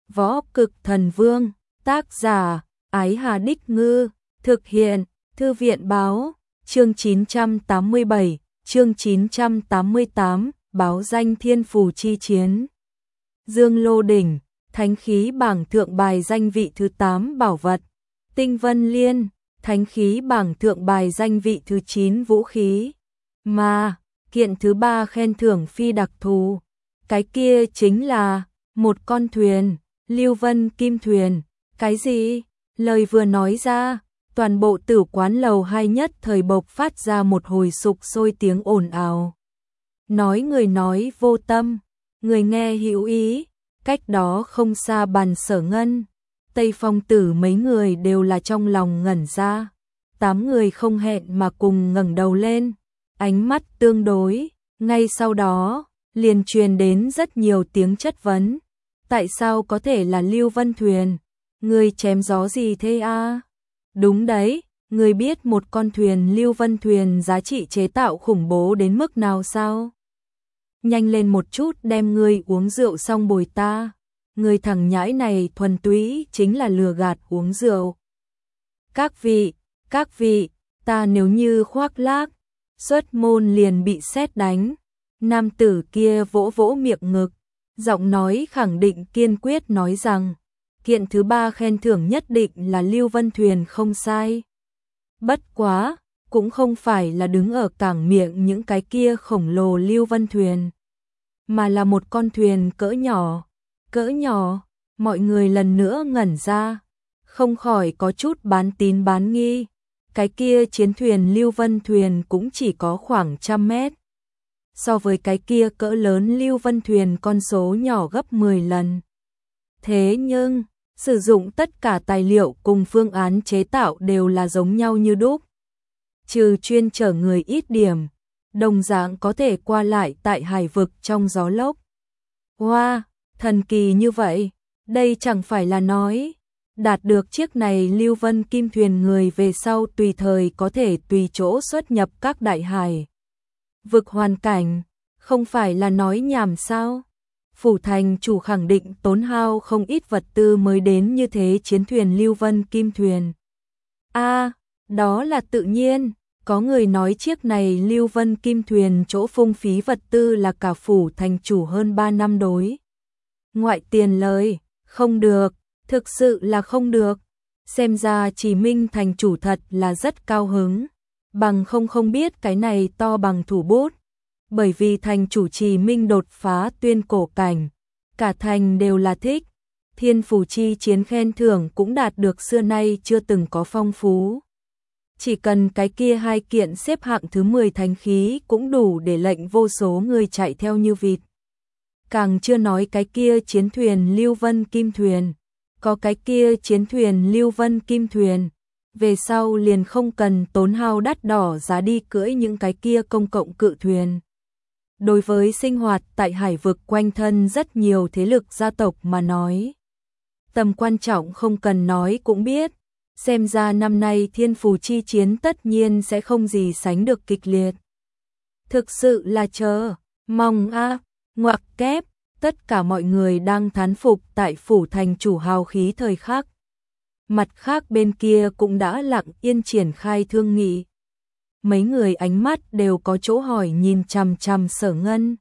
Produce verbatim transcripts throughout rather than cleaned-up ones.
Võ Cực Thần Vương, tác giả, Ái Hà Đích Ngư, thực hiện, Thư viện Báo, chương chín trăm tám mươi bảy, chương chín trăm tám mươi tám, báo danh thiên phù chi chiến. Dương Lô Đỉnh, thánh khí bảng thượng bài danh vị thứ tám bảo vật. Tinh Vân Liên, thánh khí bảng thượng bài danh vị thứ chín vũ khí. Mà, kiện thứ ba khen thưởng phi đặc thù. Cái kia chính là một con thuyền, Lưu Vân Kim Thuyền. Cái gì? Lời vừa nói ra, toàn bộ tử quán lầu hai nhất thời bộc phát ra một hồi sục sôi tiếng ồn ào. Nói người nói vô tâm, người nghe hữu ý, cách đó không xa bàn Sở Ngân, Tây Phong Tử mấy người đều là trong lòng ngẩn ra. Tám người không hẹn mà cùng ngẩng đầu lên, ánh mắt tương đối, ngay sau đó, liền truyền đến rất nhiều tiếng chất vấn. Tại sao có thể là Lưu Vân Thuyền? Người chém gió gì thế a? À? Đúng đấy, người biết một con thuyền Lưu Vân Thuyền giá trị chế tạo khủng bố đến mức nào sao? Nhanh lên một chút đem ngươi uống rượu xong bồi ta. Người thằng nhãi này thuần túy chính là lừa gạt uống rượu. Các vị, các vị, ta nếu như khoác lác, xuất môn liền bị sét đánh. Nam tử kia vỗ vỗ miệng ngực, giọng nói khẳng định kiên quyết nói rằng, kiện thứ ba khen thưởng nhất định là Lưu Vân Thuyền không sai. Bất quá, cũng không phải là đứng ở cảng miệng những cái kia khổng lồ Lưu Vân Thuyền, mà là một con thuyền cỡ nhỏ. Cỡ nhỏ, mọi người lần nữa ngẩn ra, không khỏi có chút bán tín bán nghi. Cái kia chiến thuyền Lưu Vân Thuyền cũng chỉ có khoảng trăm mét. So với cái kia cỡ lớn Lưu Vân Thuyền con số nhỏ gấp mười lần. Thế nhưng, sử dụng tất cả tài liệu cùng phương án chế tạo đều là giống nhau như đúc. Trừ chuyên chở người ít điểm, đồng dạng có thể qua lại tại hải vực trong gió lốc. Wow, thần kỳ như vậy, đây chẳng phải là nói, đạt được chiếc này Lưu Vân Kim Thuyền người về sau tùy thời có thể tùy chỗ xuất nhập các đại hải vực hoàn cảnh, không phải là nói nhảm sao? Phủ thành chủ khẳng định tốn hao không ít vật tư mới đến như thế chiến thuyền Lưu Vân Kim Thuyền. A, à, đó là tự nhiên, có người nói chiếc này Lưu Vân Kim Thuyền chỗ phung phí vật tư là cả phủ thành chủ hơn ba năm đối. Ngoại tiền lời, không được, thực sự là không được. Xem ra Chỉ Minh thành chủ thật là rất cao hứng, bằng không không biết cái này to bằng thủ bút. Bởi vì thành chủ Chỉ Minh đột phá tuyên cổ cảnh, cả thành đều là thích. Thiên phù chi chiến khen thưởng cũng đạt được xưa nay chưa từng có phong phú. Chỉ cần cái kia hai kiện xếp hạng thứ mười thánh khí cũng đủ để lệnh vô số người chạy theo như vịt. Càng chưa nói cái kia chiến thuyền Lưu Vân Kim Thuyền, có cái kia chiến thuyền Lưu Vân Kim Thuyền, về sau liền không cần tốn hao đắt đỏ giá đi cưỡi những cái kia công cộng cự thuyền. Đối với sinh hoạt tại hải vực quanh thân rất nhiều thế lực gia tộc mà nói, tầm quan trọng không cần nói cũng biết, xem ra năm nay thiên phù chi chiến tất nhiên sẽ không gì sánh được kịch liệt. Thực sự là chờ, mong a, à, ngoặc kép, tất cả mọi người đang thán phục tại phủ thành chủ hào khí thời khắc. Mặt khác bên kia cũng đã lặng yên triển khai thương nghị. Mấy người ánh mắt đều có chỗ hỏi nhìn chằm chằm Sở Ngân.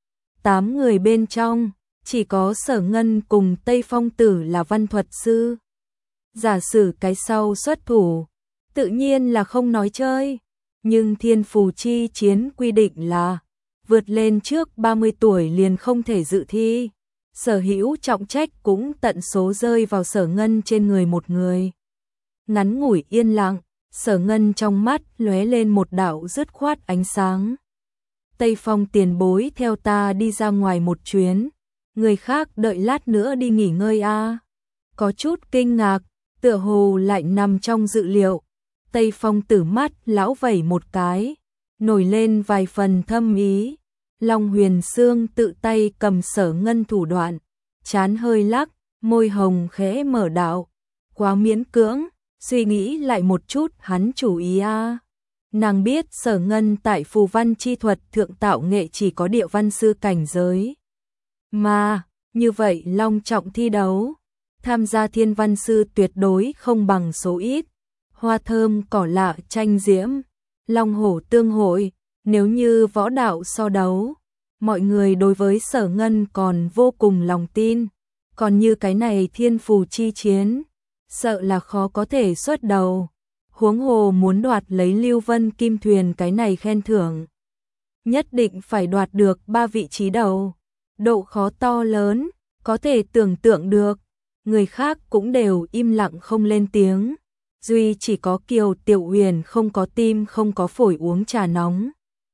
Tám người bên trong, chỉ có Sở Ngân cùng Tây Phong Tử là văn thuật sư. Giả sử cái sau xuất thủ, tự nhiên là không nói chơi. Nhưng thiên phù chi chiến quy định là vượt lên trước ba mươi tuổi liền không thể dự thi. Sở hữu trọng trách cũng tận số rơi vào Sở Ngân trên người một người. Ngắn ngủi yên lặng, Sở Ngân trong mắt lóe lên một đạo dứt khoát ánh sáng. Tây Phong tiền bối theo ta đi ra ngoài một chuyến, người khác đợi lát nữa đi nghỉ ngơi a. À. Có chút kinh ngạc, tựa hồ lại nằm trong dự liệu. Tây Phong Tử mắt lão vẩy một cái, nổi lên vài phần thâm ý. Long Huyền Sương tự tay cầm Sở Ngân thủ đoạn, chán hơi lắc, môi hồng khẽ mở đạo, quá miễn cưỡng, suy nghĩ lại một chút hắn chủ ý a. À. Nàng biết Sở Ngân tại phù văn chi thuật thượng tạo nghệ chỉ có địa văn sư cảnh giới. Mà, như vậy long trọng thi đấu, tham gia thiên văn sư tuyệt đối không bằng số ít. Hoa thơm cỏ lạ tranh diễm, long hổ tương hội, nếu như võ đạo so đấu, mọi người đối với Sở Ngân còn vô cùng lòng tin, còn như cái này thiên phù chi chiến, sợ là khó có thể xuất đầu. Huống hồ muốn đoạt lấy Lưu Vân Kim Thuyền cái này khen thưởng, nhất định phải đoạt được ba vị trí đầu, độ khó to lớn, có thể tưởng tượng được. Người khác cũng đều im lặng không lên tiếng, duy chỉ có Kiều Tiểu Huyền không có tim không có phổi uống trà nóng,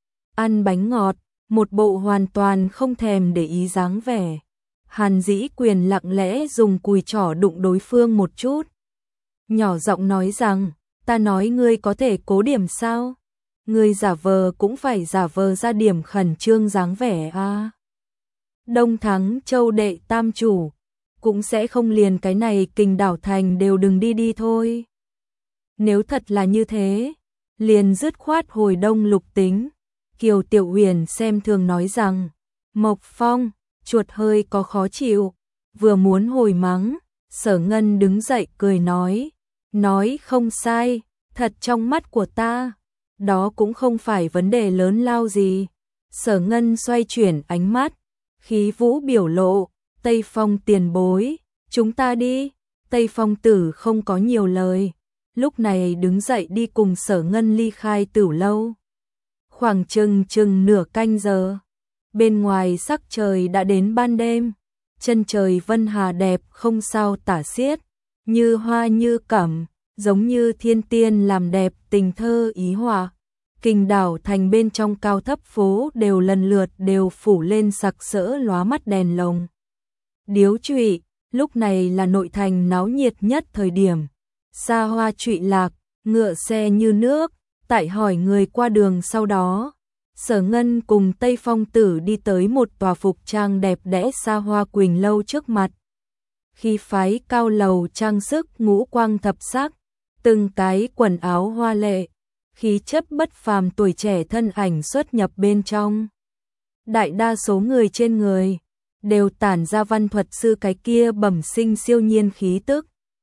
ăn bánh ngọt, một bộ hoàn toàn không thèm để ý dáng vẻ. Hàn Dĩ Quyền lặng lẽ dùng cùi trỏ đụng đối phương một chút, nhỏ giọng nói rằng, ta nói ngươi có thể cố điểm sao? Ngươi giả vờ cũng phải giả vờ ra điểm khẩn trương dáng vẻ a. À. Đông Thắng Châu đệ tam chủ, cũng sẽ không liền cái này Kình Đảo Thành đều đừng đi đi thôi. Nếu thật là như thế, liền dứt khoát hồi Đông Lục tính. Kiều Tiểu Huyền xem thường nói rằng, Mộc Phong, chuột hơi có khó chịu, vừa muốn hồi mắng, Sở Ngân đứng dậy cười nói, nói không sai, thật trong mắt của ta, đó cũng không phải vấn đề lớn lao gì. Sở Ngân xoay chuyển ánh mắt, khí vũ biểu lộ, Tây Phong tiền bối, chúng ta đi. Tây Phong tử không có nhiều lời, lúc này đứng dậy đi cùng Sở Ngân ly khai Tửu lâu. Khoảng chừng chừng nửa canh giờ, bên ngoài sắc trời đã đến ban đêm, chân trời vân hà đẹp không sao tả xiết, như hoa như cẩm, giống như thiên tiên làm đẹp tình thơ ý họa. Kình Đảo Thành bên trong cao thấp phố đều lần lượt đều phủ lên sặc sỡ lóa mắt đèn lồng điếu trụy, lúc này là nội thành náo nhiệt nhất thời điểm. Xa hoa trụy lạc, ngựa xe như nước, tại hỏi người qua đường sau đó. Sở Ngân cùng Tây Phong tử đi tới một tòa phục trang đẹp đẽ xa hoa Quỳnh lâu trước mặt. Khi phái cao lầu trang sức ngũ quang thập sắc, từng cái quần áo hoa lệ, khí chất bất phàm tuổi trẻ thân ảnh xuất nhập bên trong. Đại đa số người trên người đều tản ra văn thuật sư cái kia bẩm sinh siêu nhiên khí tức.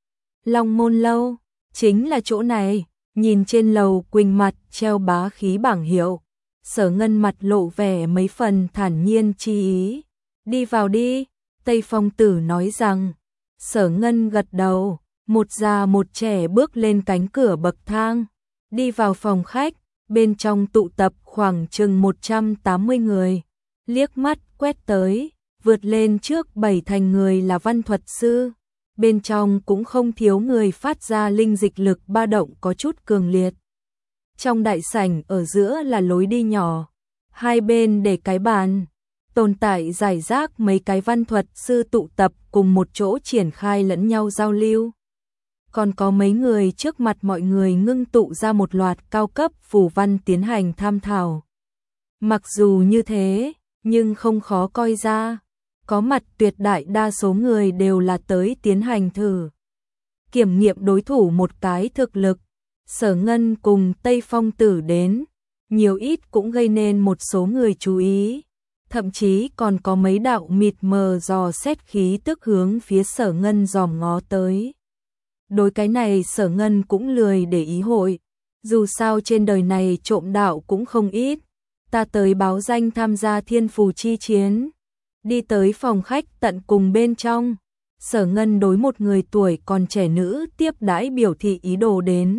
Long Môn lâu, chính là chỗ này, nhìn trên lầu Quỳnh mặt treo bá khí bảng hiệu. Sở Ngân mặt lộ vẻ mấy phần thản nhiên chi ý. Đi vào đi, Tây Phong tử nói rằng. Sở Ngân gật đầu, một già một trẻ bước lên cánh cửa bậc thang, đi vào phòng khách, bên trong tụ tập khoảng chừng một trăm tám mươi người, liếc mắt quét tới, vượt lên trước bảy thành người là văn thuật sư, bên trong cũng không thiếu người phát ra linh dịch lực ba động có chút cường liệt. Trong đại sảnh ở giữa là lối đi nhỏ, hai bên để cái bàn, tồn tại giải rác mấy cái văn thuật sư tụ tập cùng một chỗ triển khai lẫn nhau giao lưu. Còn có mấy người trước mặt mọi người ngưng tụ ra một loạt cao cấp phù văn tiến hành tham thảo. Mặc dù như thế, nhưng không khó coi ra, có mặt tuyệt đại đa số người đều là tới tiến hành thử kiểm nghiệm đối thủ một cái thực lực. Sở Ngân cùng Tây Phong tử đến, nhiều ít cũng gây nên một số người chú ý, thậm chí còn có mấy đạo mịt mờ dò xét khí tức hướng phía Sở Ngân dòm ngó tới. Đối cái này Sở Ngân cũng lười để ý hội, dù sao trên đời này trộm đạo cũng không ít, ta tới báo danh tham gia thiên phù chi chiến. Đi tới phòng khách tận cùng bên trong, Sở Ngân đối một người tuổi còn trẻ nữ tiếp đãi biểu thị ý đồ đến.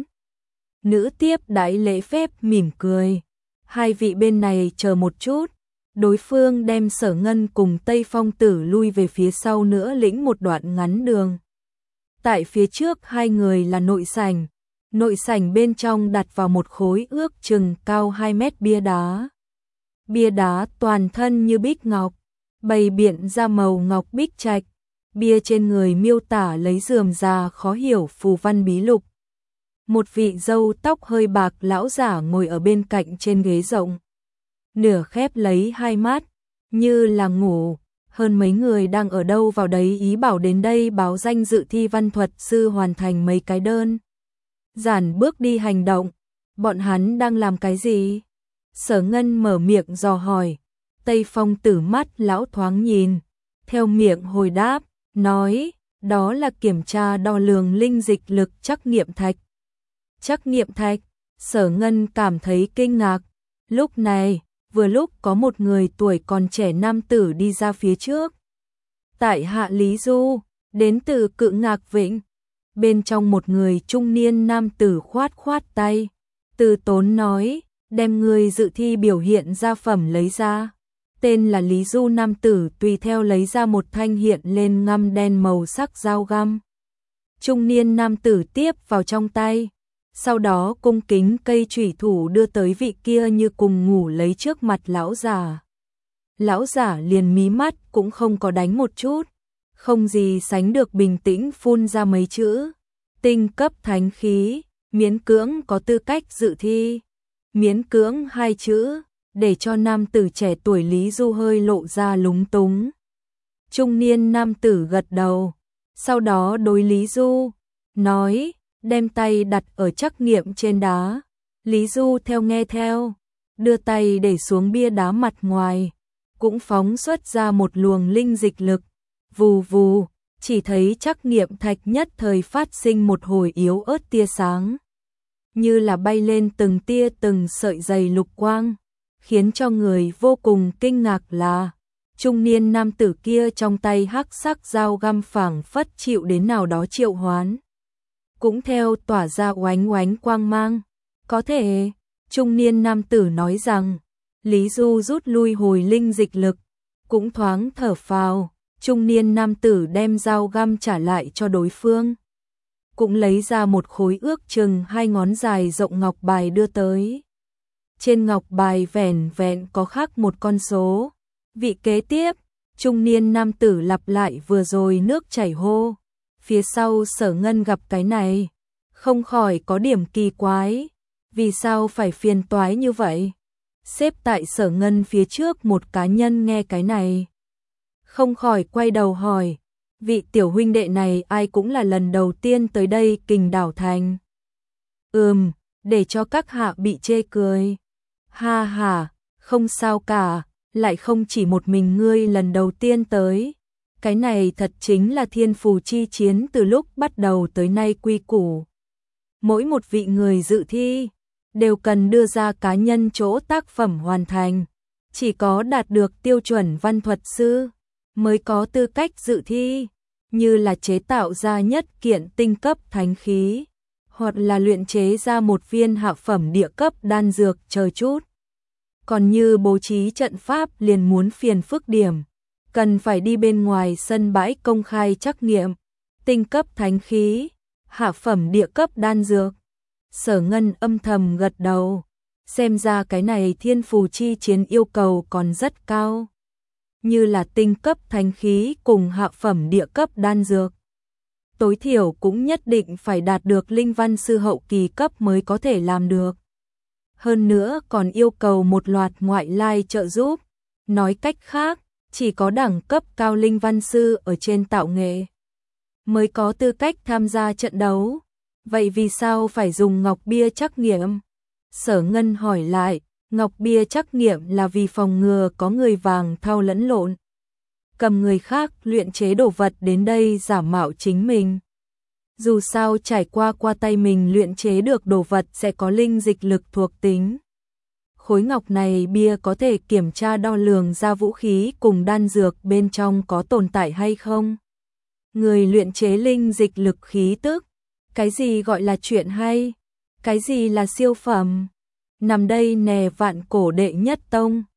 Nữ tiếp đãi lễ phép mỉm cười, hai vị bên này chờ một chút. Đối phương đem Sở Ngân cùng Tây Phong tử lui về phía sau nữa lĩnh một đoạn ngắn đường. Tại phía trước hai người là nội sảnh, nội sảnh bên trong đặt vào một khối ước chừng cao hai mét bia đá. Bia đá toàn thân như bích ngọc, bày biện ra màu ngọc bích trạch, bia trên người miêu tả lấy rườm rà khó hiểu phù văn bí lục. Một vị râu tóc hơi bạc lão giả ngồi ở bên cạnh trên ghế rộng, nửa khép lấy hai mắt, như là ngủ. Hơn mấy người đang ở đâu vào đấy ý bảo đến đây báo danh dự thi văn thuật sư hoàn thành mấy cái đơn giản bước đi hành động. Bọn hắn đang làm cái gì? Sở Ngân mở miệng dò hỏi. Tây Phong tử mắt lão thoáng nhìn, theo miệng hồi đáp, nói, đó là kiểm tra đo lường linh dịch lực trắc nghiệm thạch. Trắc nghiệm thạch, Sở Ngân cảm thấy kinh ngạc. Lúc này, vừa lúc có một người tuổi còn trẻ nam tử đi ra phía trước. Tại hạ Lý Du, đến từ Cự Ngạc Vịnh. Bên trong một người trung niên nam tử khoát khoát tay, từ tốn nói, đem người dự thi biểu hiện ra phẩm lấy ra. Tên là Lý Du nam tử tùy theo lấy ra một thanh hiện lên ngăm đen màu sắc dao găm. Trung niên nam tử tiếp vào trong tay, sau đó cung kính cây chủy thủ đưa tới vị kia như cùng ngủ lấy trước mặt lão giả. Lão giả liền mí mắt cũng không có đánh một chút, không gì sánh được bình tĩnh phun ra mấy chữ. Tinh cấp thánh khí, miễn cưỡng có tư cách dự thi. Miễn cưỡng hai chữ, để cho nam tử trẻ tuổi Lý Du hơi lộ ra lúng túng. Trung niên nam tử gật đầu, sau đó đối Lý Du, nói, đem tay đặt ở trắc nghiệm trên đá. Lý Du theo nghe theo, đưa tay để xuống bia đá mặt ngoài, cũng phóng xuất ra một luồng linh dịch lực. Vù vù, chỉ thấy trắc nghiệm thạch nhất thời phát sinh một hồi yếu ớt tia sáng, như là bay lên từng tia từng sợi dày lục quang, khiến cho người vô cùng kinh ngạc là trung niên nam tử kia trong tay hắc sắc dao găm phảng phất chịu đến nào đó triệu hoán, cũng theo tỏa ra oánh oánh quang mang. Có thể, trung niên nam tử nói rằng, Lý Du rút lui hồi linh dịch lực, cũng thoáng thở phào. Trung niên nam tử đem dao găm trả lại cho đối phương, cũng lấy ra một khối ước chừng hai ngón dài rộng ngọc bài đưa tới. Trên ngọc bài vẻn vẹn có khắc một con số. Vị kế tiếp, trung niên nam tử lặp lại vừa rồi nước chảy hô. Phía sau Sở Ngân gặp cái này, không khỏi có điểm kỳ quái. Vì sao phải phiền toái như vậy? Xếp tại Sở Ngân phía trước một cá nhân nghe cái này, không khỏi quay đầu hỏi, vị tiểu huynh đệ này ai cũng là lần đầu tiên tới đây Kình Đảo Thành. Ừm, để cho các hạ bị chê cười. Ha ha, không sao cả, lại không chỉ một mình ngươi lần đầu tiên tới. Cái này thật chính là thiên phù chi chiến từ lúc bắt đầu tới nay quy củ. Mỗi một vị người dự thi đều cần đưa ra cá nhân chỗ tác phẩm hoàn thành. Chỉ có đạt được tiêu chuẩn văn thuật sư mới có tư cách dự thi, như là chế tạo ra nhất kiện tinh cấp thánh khí, hoặc là luyện chế ra một viên hạ phẩm địa cấp đan dược chờ chút. Còn như bố trí trận pháp liền muốn phiền phức điểm, cần phải đi bên ngoài sân bãi công khai trắc nghiệm, tinh cấp thánh khí, hạ phẩm địa cấp đan dược. Sở Ngân âm thầm gật đầu, xem ra cái này thiên phù chi chiến yêu cầu còn rất cao, như là tinh cấp thánh khí cùng hạ phẩm địa cấp đan dược. Tối thiểu cũng nhất định phải đạt được linh văn sư hậu kỳ cấp mới có thể làm được. Hơn nữa còn yêu cầu một loạt ngoại lai trợ giúp. Nói cách khác, chỉ có đẳng cấp cao linh văn sư ở trên tạo nghệ mới có tư cách tham gia trận đấu. Vậy vì sao phải dùng ngọc bia trắc nghiệm? Sở Ngân hỏi lại. Ngọc bia trắc nghiệm là vì phòng ngừa có người vàng thau lẫn lộn, cầm người khác luyện chế đồ vật đến đây giả mạo chính mình. Dù sao trải qua qua tay mình luyện chế được đồ vật sẽ có linh dịch lực thuộc tính. Khối ngọc này bia có thể kiểm tra đo lường ra vũ khí cùng đan dược bên trong có tồn tại hay không. Người luyện chế linh dịch lực khí tức, cái gì gọi là chuyện hay, cái gì là siêu phẩm. Nằm đây nè vạn cổ đệ nhất tông.